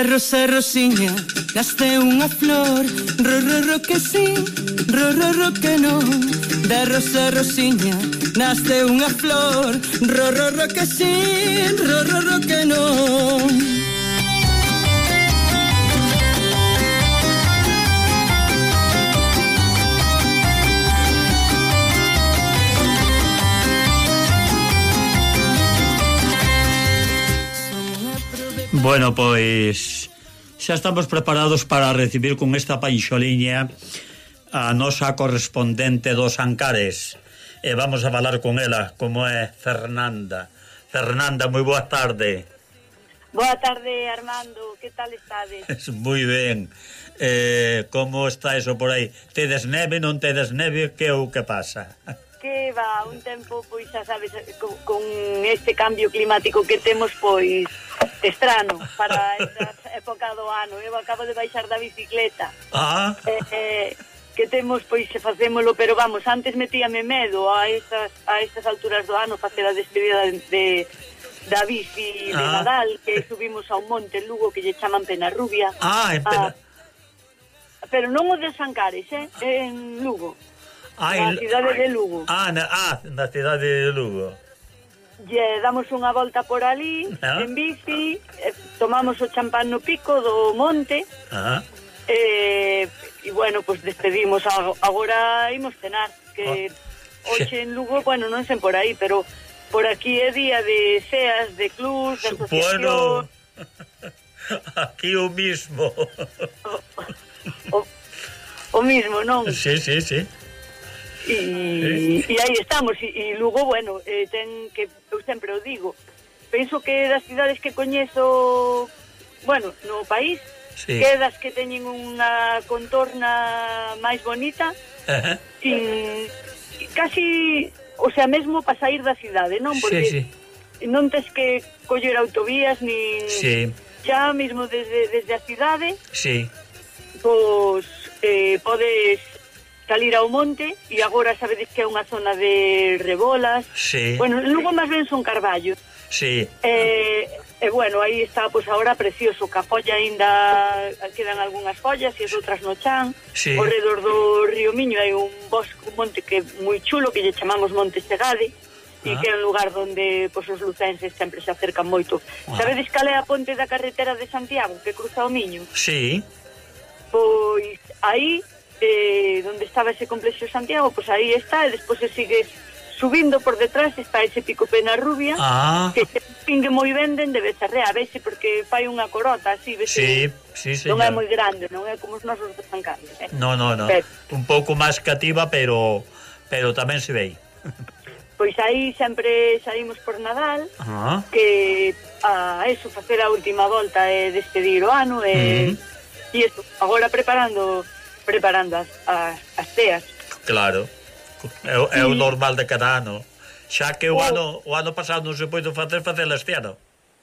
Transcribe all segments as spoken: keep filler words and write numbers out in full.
De rosa rosiña nace unha flor, ro, ro, ro que sí, ro, ro, ro que non. De rosa rosiña nace unha flor, ro, ro, ro que sí, ro, ro, ro que non. Bueno, pois xa estamos preparados para recibir con esta panxoliña a nosa correspondente dos Ancares, e vamos a falar con ela, como é Fernanda. Fernanda, moi boa tarde. Boa tarde, Armando, que tal estades? Moi ben. Eh, como está eso por aí? Tedes neve, non tedes neve? Que ou que pasa? Que va, un tempo, pois, xa sabes, con, con este cambio climático que temos, pois, estrano para esta época do ano. Eu acabo de baixar da bicicleta. Ah. Eh, eh, que temos, pois, se facémolo, pero vamos, antes metíame medo a estas, a estas alturas do ano facer a despedida de, de da bici de ah. Nadal, que subimos a un monte en Lugo que lle chaman Penarrubia. Ah, en Pena... ah, pero non o de Sancares, eh, en Lugo. Ah, na en... cidade de Lugo. Ah, na, ah, na cidade de Lugo. Lle damos unha volta por ali, ah. en bici, eh, tomamos o champán no pico do monte, ah. eh, e bueno, pues despedimos. Agora imos cenar, que oh. hoxe en Lugo, bueno, non sei por aí, pero por aquí é día de seas, de clubs, de asociación. Bueno, aquí o mismo. O, o, o mismo, non? Sí, sí, sí. E, e aí estamos, e, e Lugo, bueno, eh, ten que, eu sempre o digo, penso que das cidades que coñezo, bueno, no país, sí, que das que teñen unha contorna máis bonita, uh-huh, sin, casi, o sea, mesmo para sair da cidade, non? Porque sí, sí, non tes que coller autovías, nin sí, xa mesmo desde, desde a cidade, sí, pois eh, podes salir ao monte, e agora sabedes que é unha zona de rebolas, sí, bueno, luego máis ben son carballos, sí, e, e bueno, aí está, pois pues, agora precioso, que a folla ainda quedan algunhas follas e as outras no chan, sí, ao redor do río Miño hai un bosque, un monte que é moi chulo, que lle chamamos Monte Segade, e ah, que é un lugar onde pois, os lucenses sempre se acercan moito. Ah. Sabedes cal é a ponte da carretera de Santiago, que cruza o Miño? Sí. Pois aí, eh, donde estaba ese complexo de Santiago, pois pues aí está, e despois se sigues subindo por detrás está ese pico Penarrubia, ah, que se distingue moi ben dende Becerrea, vese, porque fai unha corota así, vese, sí, sí, señor, non é moi grande, non é como os nosos de Sancares, eh? No, no, no, pero, un pouco máis cativa, pero pero tamén se ve. Pois aí sempre saímos por Nadal, ah, que a eso, facer a última volta e despedir o ano, e, mm, e eso, agora preparando preparando as, as, as teas. Claro, é, é o normal de cada ano. Xa que o, o ano o ano pasado non se pode facer, facer este ano.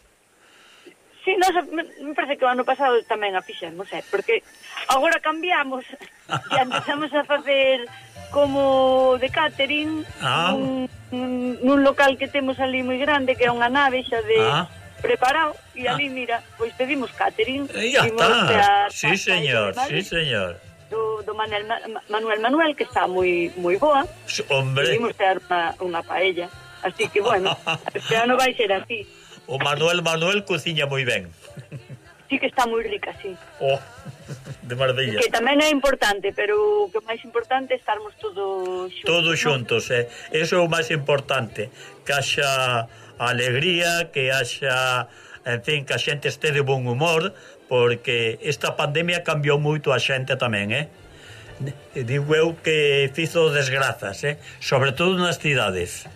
Sí, nos, me parece que o ano pasado tamén a fixemos, eh, porque agora cambiamos e empezamos a facer como de catering, ah, nun, nun local que temos ali moi grande, que é unha nave xa de ah, preparado, e ali, ah, mira, pois pedimos catering. E ya está, sí señor, sí señor. Do, do Manuel, Manuel Manuel, que está moi moi boa. Hombre. Pedimos ter unha, unha paella. Así que, bueno, este ano vai ser así. O Manuel Manuel cociña moi ben. Sí que está moi rica, sí. Oh, de maravilla. Que tamén é importante, pero o que máis importante é estarmos todos xuntos. Todos xuntos, ¿no? eh. Eso é o máis importante. Que haxa alegría, que haxa, en fin, que a xente este de bon humor, porque esta pandemia cambiou moito a xente tamén, eh? Digo eu que fizo desgrazas, eh? Sobre todo nas cidades.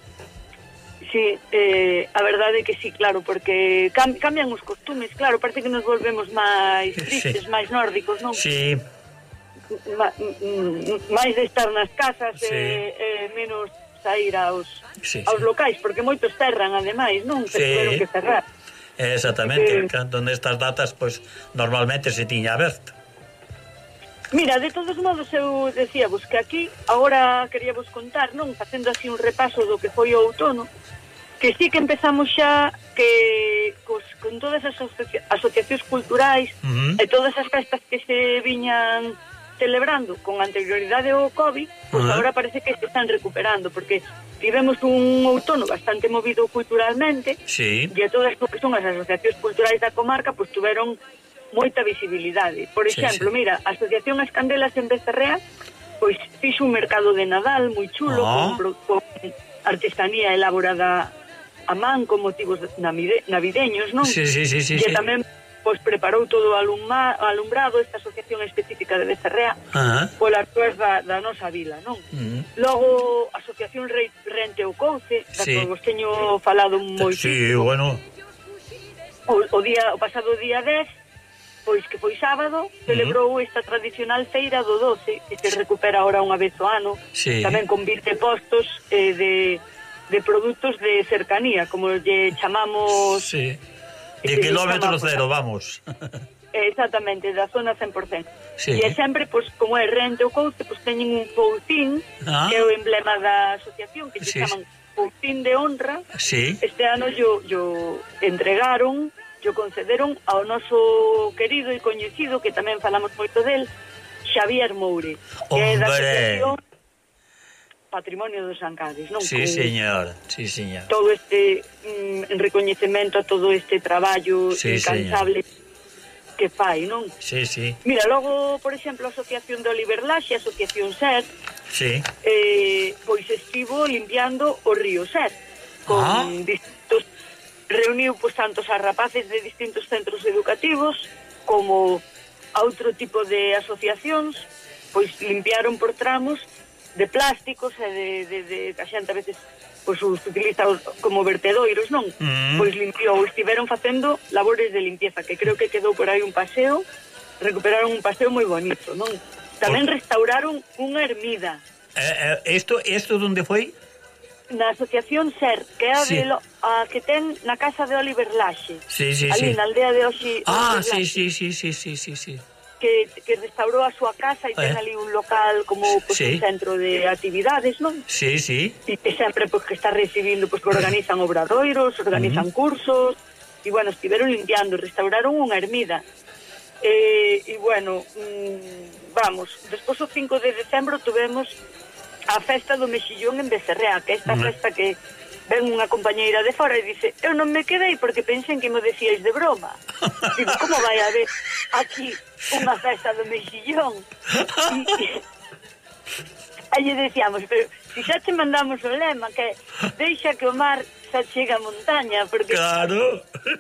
Sí, eh, a verdade é que sí, claro, porque cam cambian os costumes, claro, parece que nos volvemos máis tristes, sí, máis nórdicos, non? Sí. Ma máis de estar nas casas, sí, e eh, eh, menos sair aos, sí, aos sí, locais, porque moitos cerran, ademais, non? Que sí, tiveron que cerrar. Exactamente, que cando nestas datas, pois, normalmente se tiña aberto. Mira, de todos modos, eu decíavos que aquí, agora queríavos contar, non? Facendo así un repaso do que foi o outono, que sí que empezamos xa que cos, con todas as asocia asociacións culturais uh-huh. e todas as festas que se viñan celebrando con anterioridade ao COVID, pois uh-huh. agora parece que se están recuperando, porque tivemos un outono bastante movido culturalmente, sí. e todas as que son as asociacións culturais da comarca, pois tuveron moita visibilidade. Por exemplo, sí, sí. mira, a Asociación As Candelas en Becerrea, pois fixo un mercado de Nadal moi chulo, oh. con, con artesanía elaborada a man con motivos navideños, non? Sí, sí, sí, sí, e sí. tamén pois preparou todo o alumma, alumbrado esta asociación específica de Becerrea uh-huh. polas túas da, da nosa vila, non? Uh-huh. Logo, a Asociación Rei, Rente o Couce, da sí. que vos teño falado moitísimo. Sí, bueno. O, o, día, o pasado día dez, pois que foi sábado, celebrou uh-huh. esta tradicional feira do doce, que se recupera ahora unha vez ao ano, sí. tamén con vinte postos eh, de... de produtos de cercanía, como lle chamamos... Sí, de kilómetro cero, vamos. Exactamente, da zona cen por cento. Sí. E sempre, pues, como é Rente o Couce, pues, teñen un poutín, ah. que é o emblema da asociación, que se sí. chaman poutín de honra. Sí. Este ano yo, yo entregaron, yo concederon ao noso querido e coñecido, que tamén falamos moito del, Xavier Moure, que Hombre. é da asociación Patrimonio dos Ancares, non? Sí, con señor, sí, señor. Todo este mm, recoñecemento a todo este traballo sí, incansable señor. Que fai, non? Sí, sí. Mira, logo, por exemplo, a Asociación de Oliver Laxe, a Asociación Ser, sí. eh, pois estivo limpiando o río Ser, con ah. distintos, reuniu pois tantos a rapaces de distintos centros educativos, como a outro tipo de asociacións, pois limpiaron por tramos de plásticos e de, de, de que a xente a veces pois os utiliza como vertedoiros, non? Mm. Pois limpiou, estiveron facendo labores de limpieza, que creo que quedou por aí un paseo, recuperaron un paseo moi bonito, non? Tamén por... restauraron unha ermida. Eh, eh, esto, esto onde foi? Na Asociación Ser, que é a, sí. de lo, a que ten na casa de Oliver Laxe. Sí, sí, ali sí. na aldea de Oxi. Ah, sí, sí, sí, sí, sí, sí, sí. Que, que restaurou a súa casa e ten eh. ali un local como pues, sí. un centro de actividades, non? Sí, sí. E que sempre pues, que está recibindo, pues, que organizan obradoiros, organizan uh-huh. cursos, e bueno, estiveron limpiando, restauraron unha ermida. E, e bueno, mmm, vamos, despois o cinco de decembro tuvemos a festa do Mexillón en Becerrea, que é esta uh-huh. festa que ven unha compañeira de fora e dice, eu non me quedei porque pensei que me decíais de broma. Digo, como vai haber aquí unha festa do Mexillón? E, aí decíamos, pero si xa te mandamos o lema, que deixa que o mar xa chega a montaña, porque... Claro.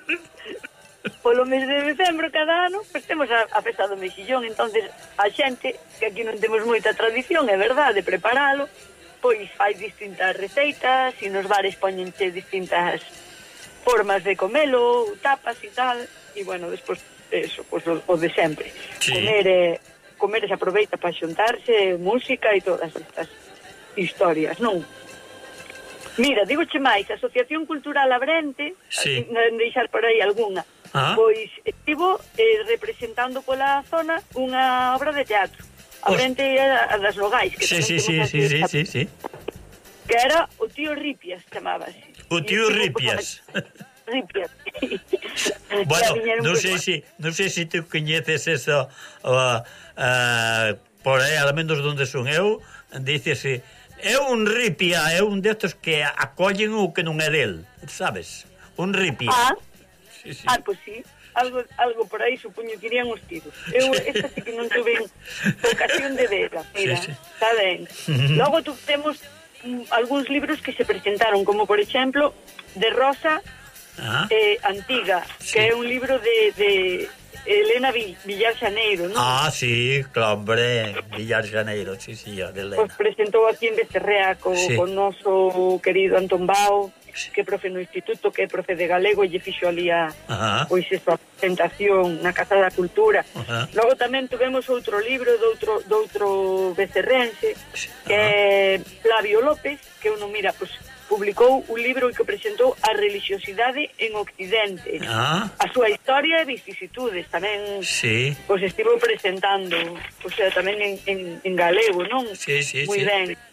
Polo mes de decembro cada ano, pues temos a, a festa do Mexillón, entonces a xente, que aquí non temos moita tradición, é verdade, de preparalo, pois fai distintas receitas e nos bares poñenche distintas formas de comelo, tapas e tal, e bueno, despois eso, pois o, o de sempre. Sí. Comer, eh, comer se aproveita para xuntarse, música e todas estas historias, non? Mira, digoche máis, a Asociación Cultural Abrente, sí. non deixar por aí algunha, ah. pois estivo eh, representando pola zona unha obra de teatro. A frente a das Nogais, que sí, sí, sí, sí, sí, sí, sí. Que era o tío Ripias, chamábase. O tío Ripias. Ripias. Bueno, non sei se non sei se tú coñeces eso, uh, uh, por aí, al menos donde son eu, dícese, é un ripia, é un destos que acollen o que non é del, sabes? Un ripia. Ah, sí, sí. Ah, pues sí. Algo, algo por aí supoño que irían os tiros. Eu esta sí que non tuve ocasión de verla, mira, sí, sí. Está ben. Uh-huh. Logo tu, temos um, algúns libros que se presentaron, como por exemplo de Rosa uh-huh. eh, Antiga, sí. Que é un libro de, de Elena Villar Xaneiro, non? Ah, sí, claro, hombre, Villar Xaneiro, sí, sí, de Elena. Pois presentou aquí en Becerrea co, sí. Con noso querido Antón Bao, que é profe no instituto, que é profe de galego, e lle fixo ali a, pois, esa presentación na Casa da Cultura. Ajá. Logo tamén tuvemos outro libro de outro, de outro becerrense, que é Flavio López, que uno, mira, pois, publicou un libro que presentou a religiosidade en Occidente. Ah. A súa historia e vicisitudes, tamén, sí. Pois, estivo presentando, o sea, tamén en, en, en galego, non? Sí, sí, moi sí. ben.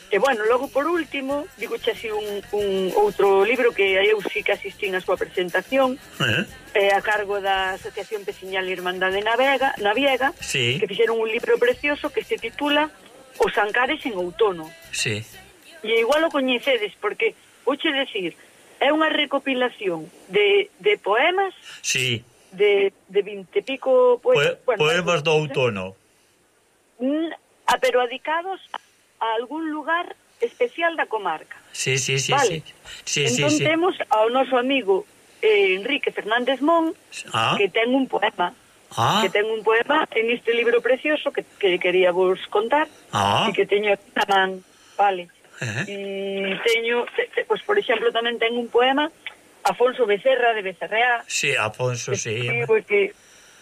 E, bueno, logo, por último, digo che así un, un outro libro que eu sí que asistí na súa presentación, eh? eh, a cargo da Asociación Peciñal Irmandade na Vega, na Viega, sí. que fixeron un libro precioso que se titula Os Ancares en Outono. Sí. E igual o coñecedes, porque, vouche decir, é unha recopilación de, de poemas, sí. de, de vinte e pico poemas, po bueno, poemas do outono. A, pero dedicados a algún lugar especial da comarca. Sí, sí, sí, vale. sí. sí entón sí, sí. temos ao noso amigo eh, Enrique Fernández Mon, ah. que ten un poema, ah. que ten un poema en este libro precioso que, que quería vos contar, ah. e que teño aquí na man, vale. Eh. E teño, te, te, pues, por exemplo, tamén ten un poema Afonso Becerra de Becerrea. Sí, Afonso, que, sí. Que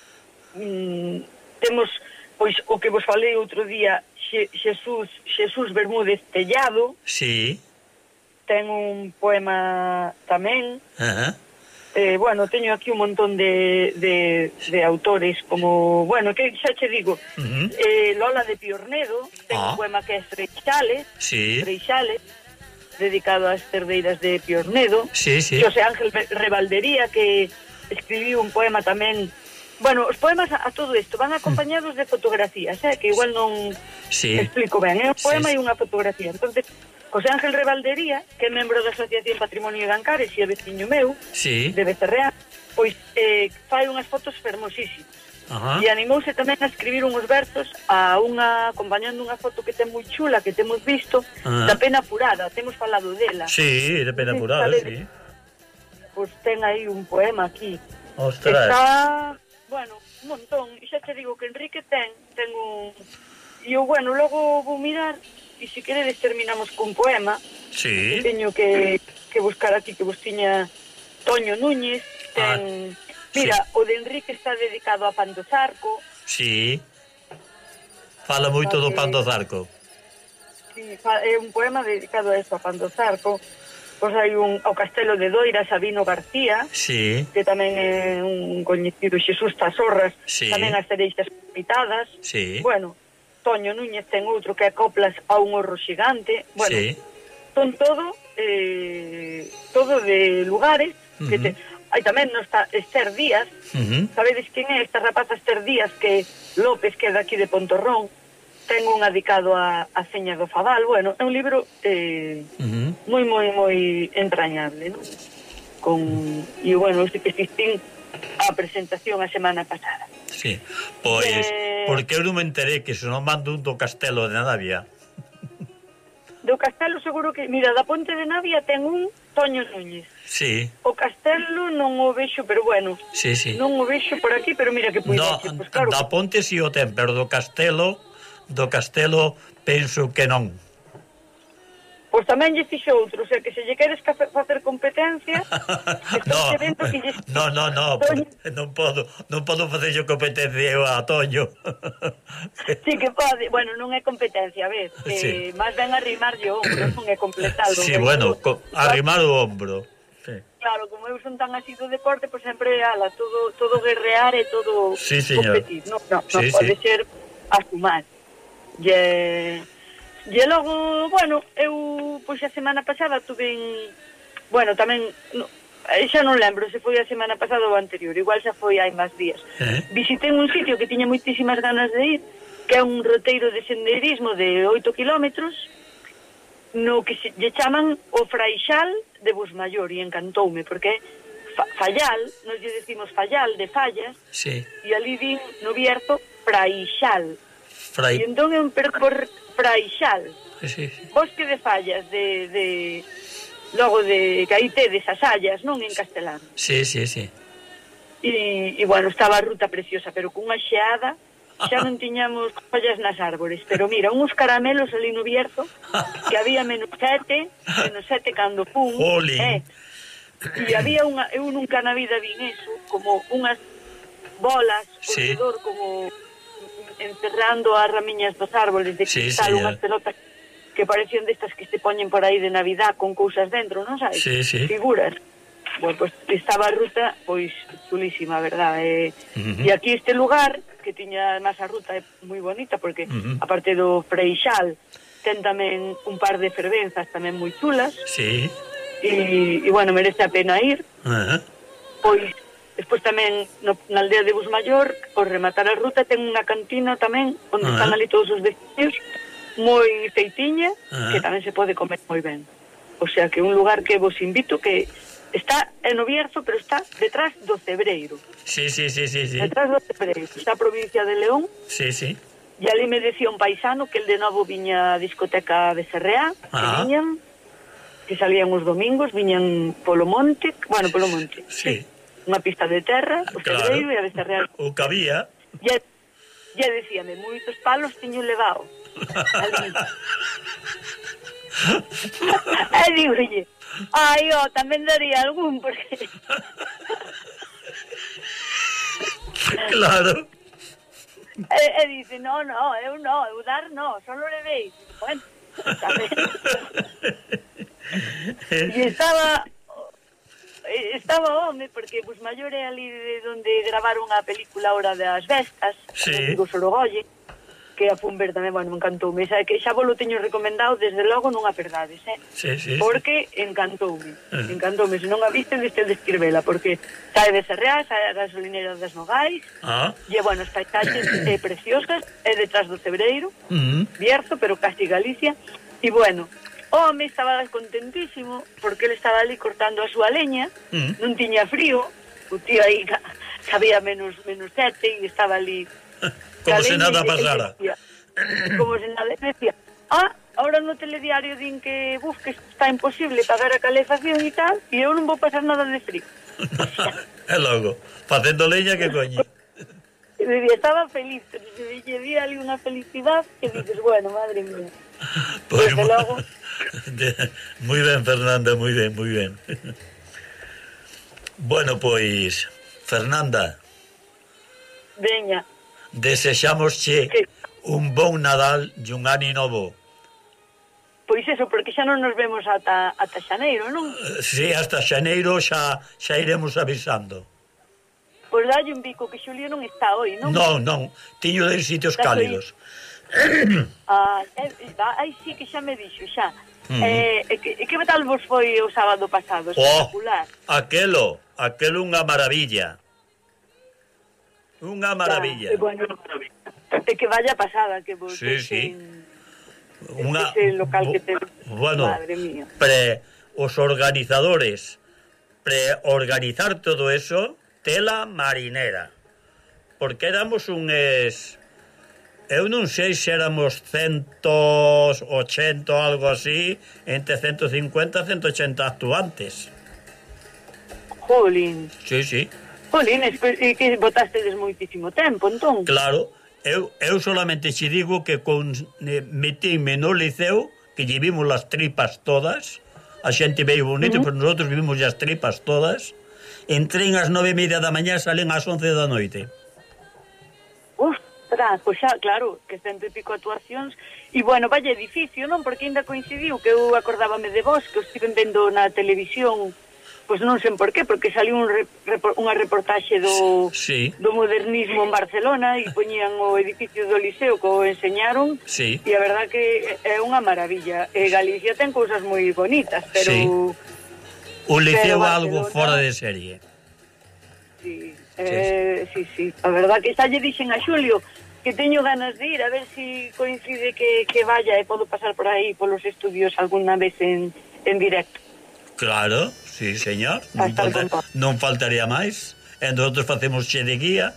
mm, temos, pois, o que vos falei outro día, Xe, Xesús, Xesús Bermúdez Tellado. Sí. Ten un poema tamén. Uh -huh. eh, bueno, teño aquí un montón de, de, de autores como, bueno, que xa che digo, uh -huh. eh, Lola de Piornedo, ten ah. un poema que é Freixales, sí. Freixales, dedicado ás cerdeiras de Piornedo. Sí, sí. Xosé Ángel Revaldería, que escribiu un poema tamén. Bueno, os poemas a, a todo isto van acompañados de fotografías, eh, que igual non sí. explico ben, é un poema sí, e unha fotografía. Entonces, José Ángel Revaldería, que é membro da Asociación Patrimonio de Ancares e é veciño meu, sí. de Becerrea, pois eh, fai unhas fotos fermosísimas. Ajá. E animouse tamén a escribir uns versos a unha, acompañando unha foto que ten moi chula, que temos visto, Ajá. da Pena Apurada, temos falado dela. Sí, de Pena Apurada, sí. Pois ten aí un poema aquí. Ostras. Está... Bueno, un montón. E xa te digo que Enrique ten, ten un... E eu, bueno, logo vou mirar e se queredes terminamos cun poema. Sí. Teño que, que buscar aquí, que vos tiña Toño Núñez. Ten... Ah, mira, sí. O de Enrique está dedicado a Pan do Zarco. Sí. Fala moito do Pan do Zarco. Sí, é un poema dedicado a eso, a Pan do Zarco. Pois hai un ao Castelo de Doira, Sabino García, sí. que tamén é un coñecido, Xesús Tasorras, sí. tamén as cereixas pitadas. Sí. Bueno, Toño Núñez ten outro que é Coplas a un horro xigante. Bueno, sí. son todo eh, todo de lugares uh -huh. que te... Hai tamén no está Esther Díaz. Uh -huh. Sabedes quen é esta rapaza Esther Díaz, que López, que é daqui de Pontorrón? Ten un dedicado a, a Seña do Fadal. Bueno, é un libro eh, uh -huh. moi, moi, moi entrañable, ¿no? Con... E, bueno, este que asistín a presentación a semana pasada. Sí, pois, eh... porque eu non me enteré que se non mando un do Castelo de Navia. Do Castelo seguro que... Mira, da Ponte de Navia ten un Toño Núñez. Sí. O Castelo non o vexo, pero bueno. Sí, sí. Non o vexo por aquí, pero mira que puide no, ser. Pues claro. Da Ponte si o ten, pero do Castelo... do Castelo penso que non. Pois tamén lle fixo outro, o sea, que se lle queres facer competencia, no, que lle... no, no, no, Toño... non podo, non podo facer yo competencia eu a Toño. Sí que pode, bueno, non é competencia, a ver, que sí. Máis ben arrimar yo ombro, non é completado. Sí, bueno, co... arrimar o ombro. Sí. Claro, como eu son tan así do deporte, pois sempre, ala, todo, todo guerrear e todo sí, competir, non, no, no sí, pode sí. ser a sumar. E, e logo, bueno, eu pois a semana pasada tuve en, bueno, tamén no, xa non lembro se foi a semana pasada ou anterior, igual xa foi hai máis días. Eh? Visitei un sitio que tiña moitísimas ganas de ir, que é un roteiro de sendeirismo de oito kilómetros, no que se lle chaman o Fraixal de Busmaior, e encantoume, porque fa, Fallal, nos lle decimos Fallal de Fallas, sí. E ali din no Bierzo Fraixal. Frai... E entón é un percor Fraixal. Sí, sí. Bosque de Fallas de, de logo de que aí tedes as hallas, non, en castelán. Sí, sí, sí. E, e bueno, estaba a ruta preciosa, pero cunha xeada xa non tiñamos follas nas árbores, pero mira, uns caramelos ali no Bierzo que había menos sete, menos sete cando pum, eh, e había unha, eu nunca na vida vin eso, como unhas bolas por sí. redor, como encerrando as ramiñas dos árboles de cristal, sí, unhas pelotas que parecían destas que se poñen por aí de Navidad con cousas dentro, non sabes? Sí, sí. Figuras. Bueno, pues estaba a ruta, pois, chulísima, verdad? E, uh-huh. E aquí este lugar, que tiña máis a ruta, é moi bonita, porque, uh-huh. aparte do Freixal, ten tamén un par de fervenzas tamén moi chulas. Sí. E, e bueno, merece a pena ir. Uh -huh. Pois, despois tamén no, na aldea de Busmaior, por rematar a ruta, ten unha cantina tamén, onde uh -huh. están ali todos os veciños, moi feitiña, uh -huh. que tamén se pode comer moi ben. O sea, que é un lugar que vos invito, que está en o Bierzo, pero está detrás do Cebreiro. Sí, sí, sí, sí, sí. Detrás do Cebreiro. Está a provincia de León. Sí, sí. E ali me decía un paisano que el de novo viña a discoteca de Serrea, que ah. viñan, que salían os domingos, viñan polo monte, bueno, polo monte, sí. Unha pista de terra, o claro. Cebreiro e a de Serrea. O que había. E, e decíame, moitos palos tiño levado. Ali. E digo, oye, ai, ó, tamén daría algún, porque... Claro. E, e dice, no, no, eu no, eu dar no, só lo levéis. Bueno, tamén. E estaba... Estaba home, porque Busmaior é ali de onde gravaron a película Hora das Bestas, sí. do Sorogolle, que a fun ver tamén, bueno, me encantoume. Xa que xa vos lo teño recomendado, desde logo non a perdades, eh? Sí, sí, porque sí. encantoume, uh. encantoume. Se non a viste, deste de escribela, porque sae de Serrea, sae a gasolinera das Nogais, ah. e, bueno, as paisaxes eh, preciosas, é detrás do Cebreiro, uh -huh. Bierzo, pero casi Galicia, e, bueno, o home estaba contentísimo, porque ele estaba ali cortando a súa leña, uh -huh. non tiña frío, o tío aí sabía menos, menos sete, e estaba ali... Como se nada pasara. Decía, como se nada decía, ah, ahora no telediario din que, buf, que está imposible pagar a calefacción e tal, e eu non vou pasar nada de frío. É logo, facendo leña que coño. Estaba feliz, se lle vi ali unha felicidade que dices, bueno, madre mía. Pois, pues, logo... Muy ben, Fernanda, muy ben, muy ben. Bueno, pois, Fernanda. Veña. Desexámosche sí. un bon Nadal e un ano novo. Pois eso, porque xa non nos vemos ata, ata xaneiro, non? Sí, hasta xaneiro xa, xa iremos avisando. Pois dalle un bico, que Xulio non está hoy, non? Non, non, tiño de sitios está cálidos. Ah, ai, sí, que xa me dixo, xa. Uh -huh. eh, e, que, e que tal vos foi o sábado pasado? Espectacular. Oh, aquelo, aquelo unha maravilla. Unha maravilla. Ya, bueno, e que vaya pasada que vos sí, sí. Unha ese local que te... Bueno, madre mía. Pre os organizadores pre-organizar todo eso, tela marinera. Porque éramos unhas, eu non sei se éramos ciento ochenta ou algo así, entre ciento cincuenta e ciento ochenta actuantes. Jolín. Sí, sí. Jolín, e que botastedes moitísimo tempo, entón. Claro, eu, eu solamente xe digo que con eh, metíme no liceo, que lle vimos as tripas todas, a xente veio bonito, uh -huh. pero nosotros vimos as tripas todas, entrei ás nove e media da mañá, salen ás once da noite. Ostras, pois xa, claro, que cento e pico actuacións, e bueno, vaya edificio, non? Porque ainda coincidiu que eu acordábame de vos, que os estiven vendo na televisión. Pois non sei por qué, porque saliu un re, repor, unha reportaxe do, sí. do modernismo en Barcelona e poñían o edificio do Liceo que o enseñaron sí. e a verdad que é unha maravilla. E Galicia ten cousas moi bonitas, pero... Sí. O Liceo é algo fora de serie. Sí, eh, sí, sí. A verdad que xa lle dixen a Xulio que teño ganas de ir, a ver si coincide que, que vaya e podo pasar por aí polos estudios alguna vez en, en directo. Claro, sí, señor. Non, falta, non faltaría máis. E nosotros facemos xe de guía.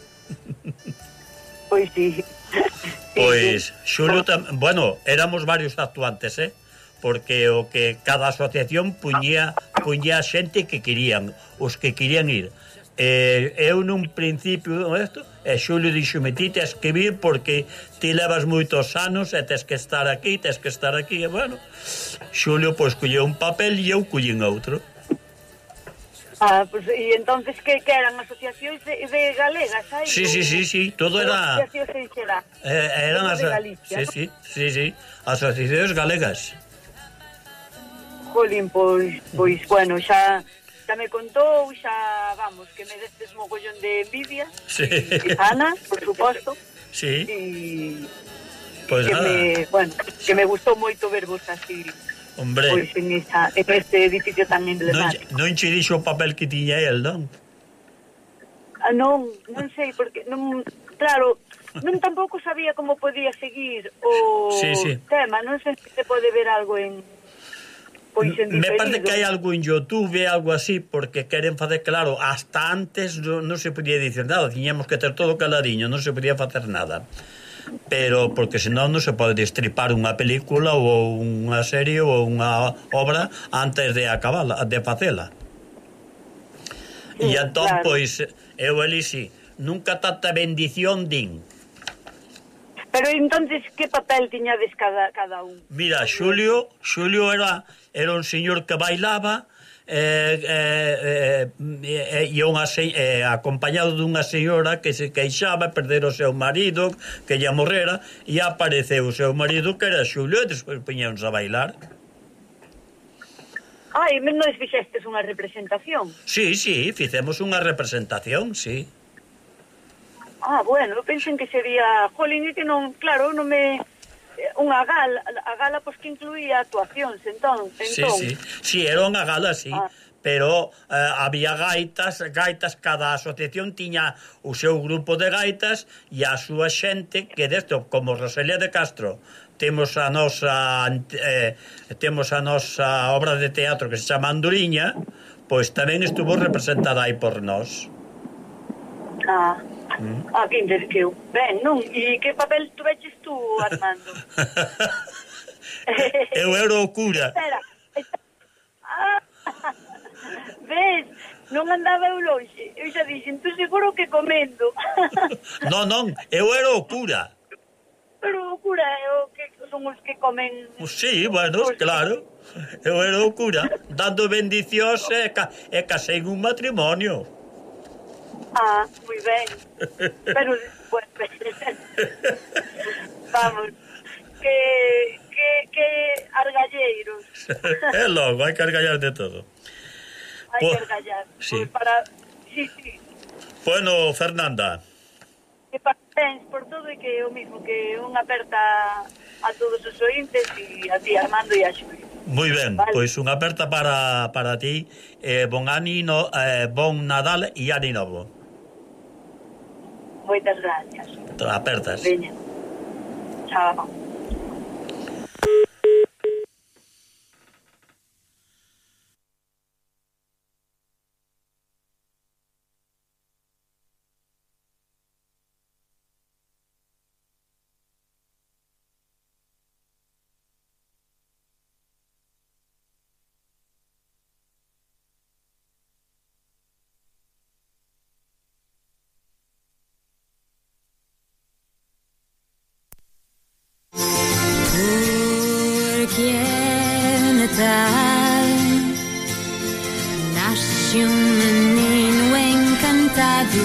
Pois sí. Pois, Xulio, bueno, éramos varios actuantes, eh? Porque o que cada asociación puñía, puñía xente que querían, os que querían ir. Eh, eu nun principio esto, e Xulio dixome, ti tes que vir porque ti levas moitos anos e tes que estar aquí, tes que estar aquí, e bueno, Xulio pois colleu un papel e eu collín outro. Ah, pues, e entonces que, que eran asociacións de, de galegas, hai? Sí, sí, sí, sí, todo era... Asociacións será? Eh, eran as... Sí, sí, sí, sí, asociacións galegas. Jolín, pois, pois, bueno, xa... xa me contou, xa, vamos, que me destes mogollón de envidia. Sí. Ana, por suposto. Sí. E, e Pois que nada. me, bueno, que me gustou moito vervos así. Hombre. Pois en, esa, en este edificio tan emblemático. Non, non che dixo o papel que tiña el, non? Ah, non, non sei, porque non, claro, non tampouco sabía como podía seguir o sí, sí. tema, non sei se pode ver algo en pois en diferido. Me parece que hai algo en YouTube, algo así, porque queren facer, claro, hasta antes non, non se podía dicir nada, tiñamos que ter todo caladiño, non se podía facer nada. Pero porque senón non se pode destripar unha película ou unha serie ou unha obra antes de acabala, de facela. E entón, claro. Pois, eu elixi, nunca tanta bendición din. Pero entonces, que papel tiñades cada, cada un? Mira, Xulio, Xulio era, era un señor que bailaba, eh, eh, eh, e unha se, eh, acompañado dunha señora que se queixaba perder o seu marido, que lle morrera, e apareceu o seu marido que era Xulio, e despois poñéronse a bailar. Ai, non fixestes unha representación? Sí, sí, fixemos unha representación, sí. Ah, bueno, eu pensen que sería, jolín, e que non, claro, non me... unha gala, a gala pois que incluía actuacións, entón, entón. Sí, sí, sí, era unha gala, sí. Ah. Pero eh, había gaitas, gaitas, cada asociación tiña o seu grupo de gaitas e a súa xente, que desto, como Rosalía de Castro, temos a nosa eh, temos a nosa obra de teatro que se chama Andoriña, pois tamén estuvo representada aí por nós. Ah, mm. ah, que interqueu. Ben, non? E que papel tuveches tú, Armando? Eu era o cura. Espera, espera. Ah, ves, non andaba eu longe. Eu xa dixen, tú seguro que comendo. Non, non, eu era o cura. Pero o cura é o que son os que comen... Sí, bueno, os claro. Eu era o cura, dando bendicións e, ca, e casei un matrimonio. Ah, moi ben. Pero, bueno, vamos, que, que, que argalleiros. É logo, hai que argallar de todo. Hai pues, que argallar. Sí. Pues para... Sí, sí. Bueno, Fernanda. Que parabéns por todo e que o mismo, que unha aperta a todos os ointes e a ti, Armando, e a Xulio. Moi ben, vale. Pois unha aperta para, para ti, eh, bon anino, eh, bon Nadal e ani novo. Moitas gracias. Apertas. Veña. Chao. Nasce um menino encantado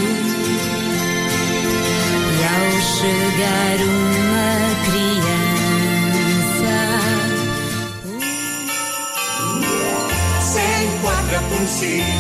e ao chegar uma criança se enquadra por si